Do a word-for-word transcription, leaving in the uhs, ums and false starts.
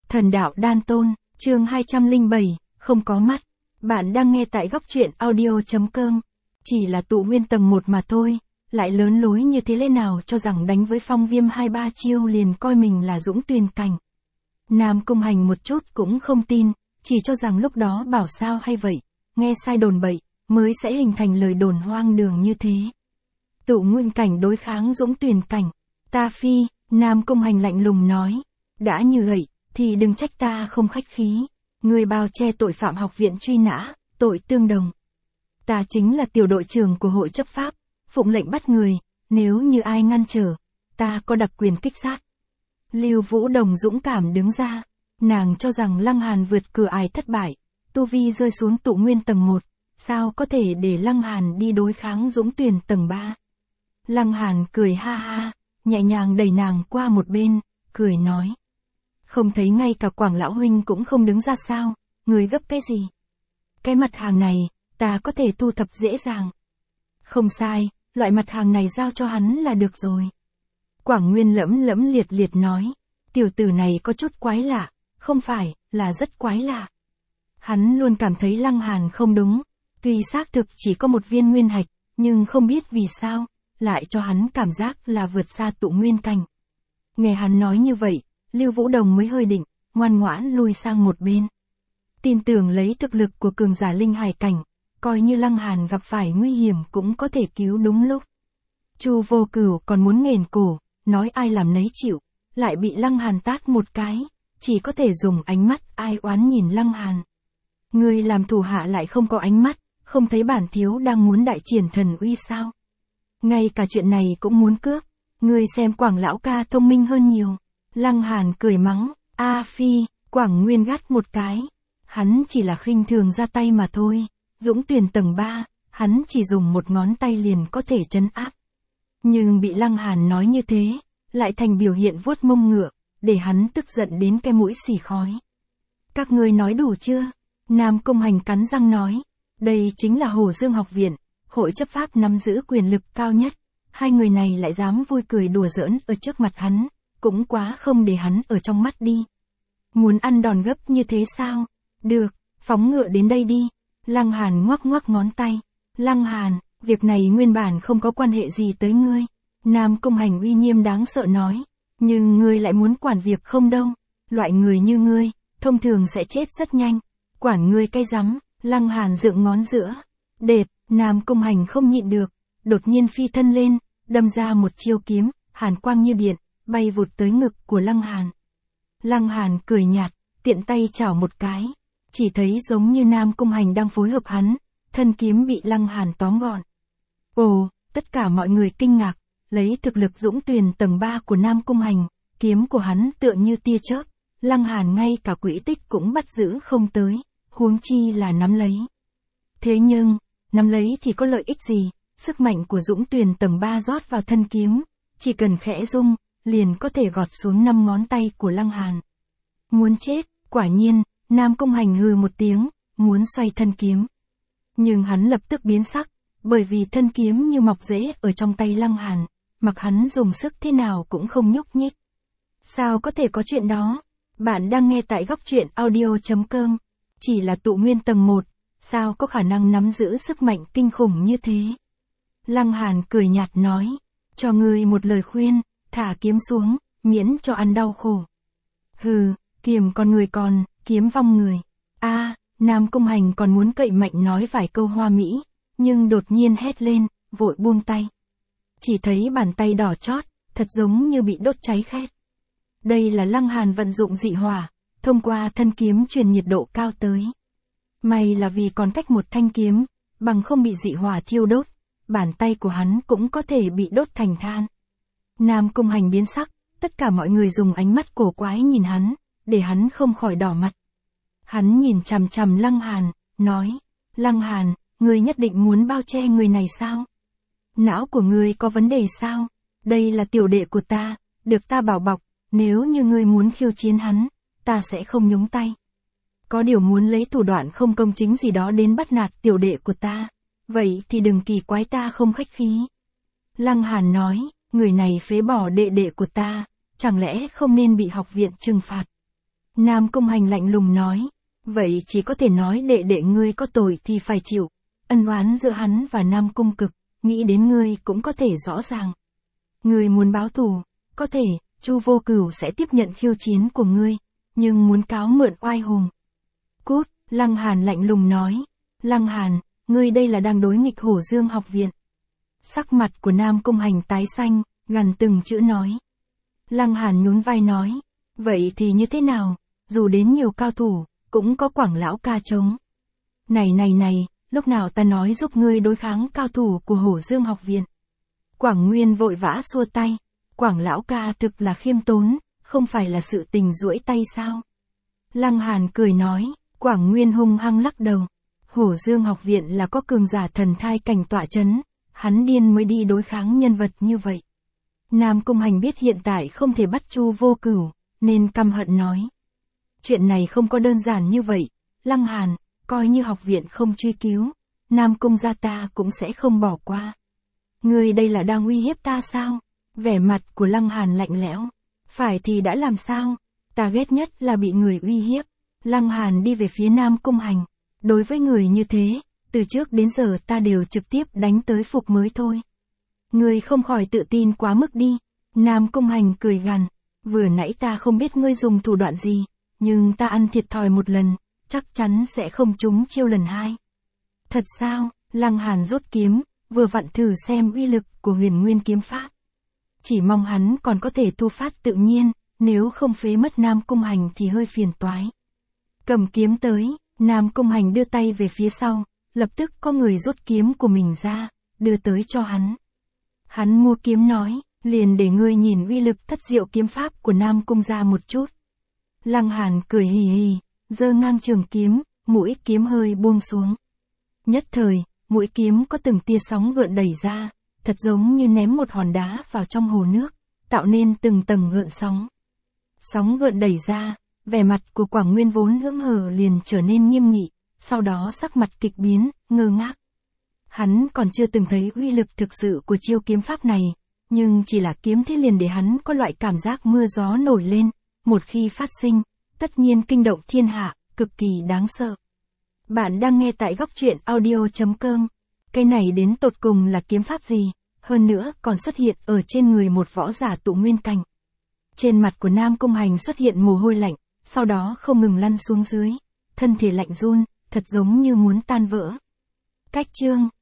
Thần đạo đan tôn, chương hai trăm lẻ bảy, không có mắt. Bạn đang nghe tại góc truyện audio.com. Chỉ là tụ nguyên tầng một mà thôi, lại lớn lối như thế lẽ nào cho rằng đánh với Phong Viêm hai ba chiêu liền coi mình là dũng tuyền cảnh. Nam Cung Hành một chút cũng không tin, chỉ cho rằng lúc đó bảo sao hay vậy, nghe sai đồn bậy, mới sẽ hình thành lời đồn hoang đường như thế. Tụ nguyên cảnh đối kháng dũng tuyền cảnh, ta phi, Nam Cung Hành lạnh lùng nói, đã như vậy, thì đừng trách ta không khách khí. Người bao che tội phạm học viện truy nã, tội tương đồng. Ta chính là tiểu đội trưởng của hội chấp pháp, phụng lệnh bắt người, nếu như ai ngăn trở, ta có đặc quyền kích sát. Lưu Vũ Đồng dũng cảm đứng ra, nàng cho rằng Lăng Hàn vượt cửa ải thất bại, tu vi rơi xuống tụ nguyên tầng một, sao có thể để Lăng Hàn đi đối kháng dũng tuyền tầng ba. Lăng Hàn cười ha ha, nhẹ nhàng đẩy nàng qua một bên, cười nói. Không thấy ngay cả Quảng lão huynh cũng không đứng ra sao, người gấp cái gì? Cái mặt hàng này, ta có thể thu thập dễ dàng. Không sai, loại mặt hàng này giao cho hắn là được rồi. Quảng Nguyên lẫm lẫm liệt liệt nói, tiểu tử này có chút quái lạ, không phải, là rất quái lạ. Hắn luôn cảm thấy Lăng Hàn không đúng, tuy xác thực chỉ có một viên nguyên hạch, nhưng không biết vì sao, lại cho hắn cảm giác là vượt xa tụ nguyên cảnh. Nghe hắn nói như vậy, Lưu Vũ Đồng mới hơi định, ngoan ngoãn lui sang một bên. Tin tưởng lấy thực lực của cường giả linh hải cảnh, coi như Lăng Hàn gặp phải nguy hiểm cũng có thể cứu đúng lúc. Chu Vô Cửu còn muốn nghền cổ, nói ai làm nấy chịu, lại bị Lăng Hàn tát một cái, chỉ có thể dùng ánh mắt ai oán nhìn Lăng Hàn. Người làm thủ hạ lại không có ánh mắt, không thấy bản thiếu đang muốn đại triển thần uy sao? Ngay cả chuyện này cũng muốn cướp, người xem Quảng lão ca thông minh hơn nhiều. Lăng Hàn cười mắng, A Phi, Quảng Nguyên gắt một cái. Hắn chỉ là khinh thường ra tay mà thôi, dũng tuyền tầng ba, hắn chỉ dùng một ngón tay liền có thể trấn áp. Nhưng bị Lăng Hàn nói như thế, lại thành biểu hiện vuốt mông ngựa, để hắn tức giận đến cái mũi xì khói. Các ngươi nói đủ chưa? Nam Cung Hành cắn răng nói, đây chính là Hồ Dương học viện, hội chấp pháp nắm giữ quyền lực cao nhất, hai người này lại dám vui cười đùa giỡn ở trước mặt hắn. Cũng quá không để hắn ở trong mắt đi. Muốn ăn đòn gấp như thế sao? Được, phóng ngựa đến đây đi. Lăng Hàn ngoắc ngoắc ngón tay. Lăng Hàn, việc này nguyên bản không có quan hệ gì tới ngươi. Nam Cung Hành uy nghiêm đáng sợ nói. Nhưng ngươi lại muốn quản việc không đâu. Loại người như ngươi, thông thường sẽ chết rất nhanh. Quản ngươi cay rắm. Lăng Hàn dựng ngón giữa. Đệt, Nam Cung Hành không nhịn được. Đột nhiên phi thân lên, đâm ra một chiêu kiếm, hàn quang như điện. Bay vụt tới ngực của Lăng Hàn. Lăng Hàn cười nhạt, tiện tay chảo một cái, chỉ thấy giống như Nam Cung Hành đang phối hợp hắn, thân kiếm bị Lăng Hàn tóm gọn. Ồ, tất cả mọi người kinh ngạc, lấy thực lực dũng tuyền tầng ba của Nam Cung Hành, kiếm của hắn tựa như tia chớp, Lăng Hàn ngay cả quỹ tích cũng bắt giữ không tới, huống chi là nắm lấy. Thế nhưng, nắm lấy thì có lợi ích gì, sức mạnh của dũng tuyền tầng ba rót vào thân kiếm, chỉ cần khẽ rung, liền có thể gọt xuống năm ngón tay của Lăng Hàn. Muốn chết, quả nhiên, Nam Cung Hành hừ một tiếng, muốn xoay thân kiếm. Nhưng hắn lập tức biến sắc, bởi vì thân kiếm như mọc rễ ở trong tay Lăng Hàn, mặc hắn dùng sức thế nào cũng không nhúc nhích. Sao có thể có chuyện đó? Bạn đang nghe tại góc truyện audio.com. Chỉ là tụ nguyên tầng một, sao có khả năng nắm giữ sức mạnh kinh khủng như thế? Lăng Hàn cười nhạt nói, cho ngươi một lời khuyên. Thả kiếm xuống, miễn cho ăn đau khổ. Hừ, kiềm con người còn, kiếm vong người. A, à, Nam Cung Hành còn muốn cậy mạnh nói vài câu hoa mỹ, nhưng đột nhiên hét lên, vội buông tay. Chỉ thấy bàn tay đỏ chót, thật giống như bị đốt cháy khét. Đây là Lăng Hàn vận dụng dị hỏa, thông qua thân kiếm truyền nhiệt độ cao tới. May là vì còn cách một thanh kiếm, bằng không bị dị hỏa thiêu đốt, bàn tay của hắn cũng có thể bị đốt thành than. Nam Cung Hành biến sắc, tất cả mọi người dùng ánh mắt cổ quái nhìn hắn, để hắn không khỏi đỏ mặt. Hắn nhìn chằm chằm Lăng Hàn, nói, Lăng Hàn, ngươi nhất định muốn bao che người này sao? Não của ngươi có vấn đề sao? Đây là tiểu đệ của ta, được ta bảo bọc, nếu như ngươi muốn khiêu chiến hắn, ta sẽ không nhúng tay. Có điều muốn lấy thủ đoạn không công chính gì đó đến bắt nạt tiểu đệ của ta, vậy thì đừng kỳ quái ta không khách khí. Lăng Hàn nói, người này phế bỏ đệ đệ của ta, chẳng lẽ không nên bị học viện trừng phạt. Nam Cung Hành lạnh lùng nói. Vậy chỉ có thể nói đệ đệ ngươi có tội thì phải chịu. Ân oán giữa hắn và Nam Cung Cực, nghĩ đến ngươi cũng có thể rõ ràng. Ngươi muốn báo thù, có thể, Chu Vô Cửu sẽ tiếp nhận khiêu chiến của ngươi, nhưng muốn cáo mượn oai hùng. Cút, Lăng Hàn lạnh lùng nói. Lăng Hàn, ngươi đây là đang đối nghịch Hổ Dương học viện. Sắc mặt của Nam Cung Hành tái xanh, gằn từng chữ nói. Lăng Hàn nhún vai nói. Vậy thì như thế nào, dù đến nhiều cao thủ, cũng có Quảng lão ca chống. Này này này, lúc nào ta nói giúp ngươi đối kháng cao thủ của Hổ Dương học viện. Quảng Nguyên vội vã xua tay. Quảng lão ca thực là khiêm tốn, không phải là sự tình duỗi tay sao? Lăng Hàn cười nói. Quảng Nguyên hung hăng lắc đầu. Hổ Dương học viện là có cường giả thần thai cảnh tọa chấn, hắn điên mới đi đối kháng nhân vật như vậy. Nam Cung Hành biết hiện tại không thể bắt Chu Vô Cửu, nên căm hận nói. Chuyện này không có đơn giản như vậy, Lăng Hàn, coi như học viện không truy cứu, Nam Cung gia ta cũng sẽ không bỏ qua. Ngươi đây là đang uy hiếp ta sao? Vẻ mặt của Lăng Hàn lạnh lẽo. Phải thì đã làm sao? Ta ghét nhất là bị người uy hiếp. Lăng Hàn đi về phía Nam Cung Hành. Đối với người như thế, từ trước đến giờ ta đều trực tiếp đánh tới phục mới thôi. Ngươi không khỏi tự tin quá mức đi. Nam Cung Hành cười gằn. Vừa nãy ta không biết ngươi dùng thủ đoạn gì, nhưng ta ăn thiệt thòi một lần, chắc chắn sẽ không trúng chiêu lần hai. Thật sao? Lăng Hàn rút kiếm, vừa vặn thử xem uy lực của Huyền Nguyên kiếm pháp. Chỉ mong hắn còn có thể thu phát tự nhiên, nếu không phế mất Nam Cung Hành thì hơi phiền toái. Cầm kiếm tới, Nam Cung Hành đưa tay về phía sau, lập tức có người rút kiếm của mình ra, đưa tới cho hắn. Hắn mua kiếm nói, liền để ngươi nhìn uy lực thất diệu kiếm pháp của Nam Cung gia một chút. Lăng Hàn cười hì hì, giơ ngang trường kiếm, mũi kiếm hơi buông xuống. Nhất thời, mũi kiếm có từng tia sóng gợn đẩy ra, thật giống như ném một hòn đá vào trong hồ nước, tạo nên từng tầng gợn sóng. Sóng gợn đẩy ra, vẻ mặt của Quảng Nguyên vốn hững hờ liền trở nên nghiêm nghị, sau đó sắc mặt kịch biến, ngơ ngác. Hắn còn chưa từng thấy uy lực thực sự của chiêu kiếm pháp này, nhưng chỉ là kiếm thế liền để hắn có loại cảm giác mưa gió nổi lên, một khi phát sinh, tất nhiên kinh động thiên hạ, cực kỳ đáng sợ. Bạn đang nghe tại góc truyện audio chấm com. Cái này đến tột cùng là kiếm pháp gì, hơn nữa còn xuất hiện ở trên người một võ giả tụ nguyên cảnh. Trên mặt của Nam Cung Hành xuất hiện mồ hôi lạnh, sau đó không ngừng lăn xuống dưới, thân thể lạnh run, thật giống như muốn tan vỡ. Cách chương